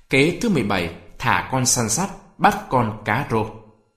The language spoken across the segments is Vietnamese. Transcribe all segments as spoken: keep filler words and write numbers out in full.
Kế thứ mười bảy, thả con săn sắt, bắt con cá rô.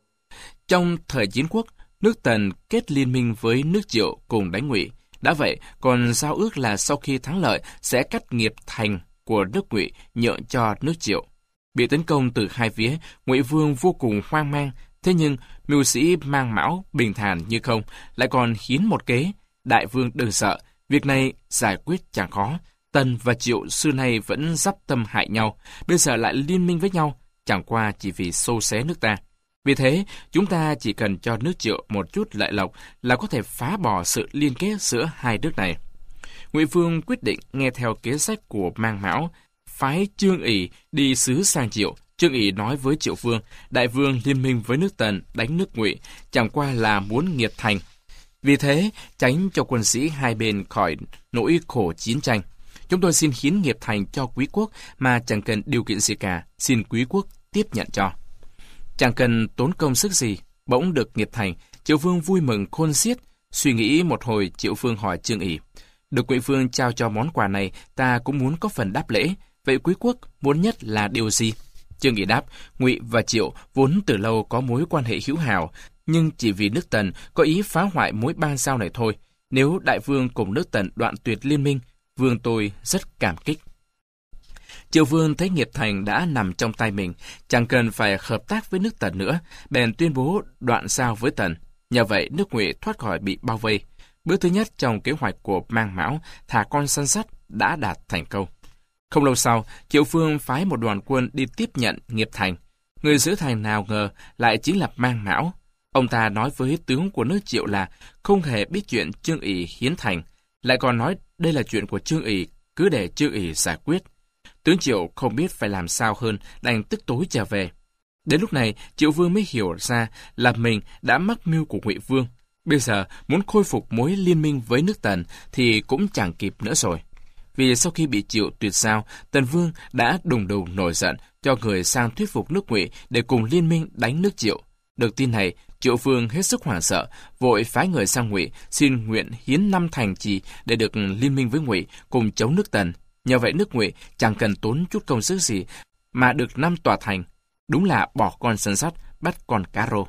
Trong thời Chiến Quốc, nước Tần kết liên minh với nước Triệu cùng đánh Ngụy. Đã vậy, còn giao ước là sau khi thắng lợi sẽ cắt nghiệp thành của nước Ngụy nhượng cho nước Triệu. Bị tấn công từ hai phía, Ngụy Vương vô cùng hoang mang. Thế nhưng mưu sĩ Mang Mão bình thản như không, lại còn hiến một kế. Đại vương đừng sợ, việc này giải quyết chẳng khó. Tần và Triệu xưa nay vẫn giáp tâm hại nhau, bây giờ lại liên minh với nhau, chẳng qua chỉ vì xô xé nước ta. Vì thế, chúng ta chỉ cần cho nước Triệu một chút lợi lộc là có thể phá bỏ sự liên kết giữa hai nước này. Ngụy Vương quyết định nghe theo kế sách của Mang Mão, phái Chương Ỷ đi sứ sang Triệu. Chương Ỷ nói với Triệu Vương, đại vương liên minh với nước Tần đánh nước Ngụy, chẳng qua là muốn nghiệt thành. Vì thế, tránh cho quân sĩ hai bên khỏi nỗi khổ chiến tranh. Chúng tôi xin hiến nghiệp thành cho quý quốc mà chẳng cần điều kiện gì cả, xin quý quốc tiếp nhận cho. Chẳng cần tốn công sức gì, bỗng được nghiệp thành, Triệu Vương vui mừng khôn xiết. Suy nghĩ một hồi, Triệu Vương hỏi Chương Ỷ, được Ngụy Vương trao cho món quà này, ta cũng muốn có phần đáp lễ. Vậy quý quốc muốn nhất là điều gì? Chương Ỷ đáp, Ngụy và Triệu vốn từ lâu có mối quan hệ hữu hảo, nhưng chỉ vì nước Tần có ý phá hoại mối ban giao này thôi. Nếu đại vương cùng nước Tần đoạn tuyệt liên minh, vương tôi rất cảm kích. Triệu Vương thấy nghiệp thành đã nằm trong tay mình, chẳng cần phải hợp tác với nước Tần nữa, bèn tuyên bố đoạn giao với Tần. Nhờ vậy, nước Ngụy thoát khỏi bị bao vây. Bước thứ nhất trong kế hoạch của Mang Mão, thả con săn sắt, đã đạt thành công. Không lâu sau, Triệu Vương phái một đoàn quân đi tiếp nhận nghiệp thành. Người giữ thành nào ngờ lại chính là Mang Mão. Ông ta nói với tướng của nước Triệu là không hề biết chuyện Chương Ỷ hiến thành, lại còn nói đây là chuyện của Chương Ỷ, cứ để Chương Ỷ giải quyết. Tướng Triệu không biết phải làm sao hơn, đành tức tối trở về. Đến lúc này, Triệu Vương mới hiểu ra là mình đã mắc mưu của Ngụy Vương. Bây giờ, muốn khôi phục mối liên minh với nước Tần thì cũng chẳng kịp nữa rồi. Vì sau khi bị Triệu tuyệt giao, Tần Vương đã đùng đùng nổi giận, cho người sang thuyết phục nước Ngụy để cùng liên minh đánh nước Triệu. Được tin này, Triệu Vương hết sức hoảng sợ, vội phái người sang Ngụy xin nguyện hiến năm thành trì để được liên minh với Ngụy cùng chống nước Tần. Nhờ vậy nước Ngụy chẳng cần tốn chút công sức gì mà được năm tòa thành. Đúng là bỏ con săn sắt, bắt con cá rô.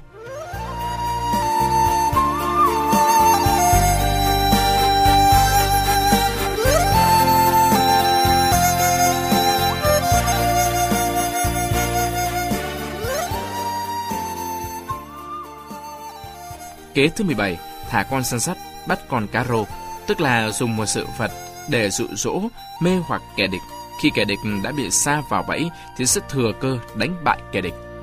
Kế thứ mười bảy, thả con săn sắt, bắt con cá rô, tức là dùng một sự vật để dụ dỗ, mê hoặc kẻ địch. Khi kẻ địch đã bị sa vào bẫy thì sẽ thừa cơ đánh bại kẻ địch.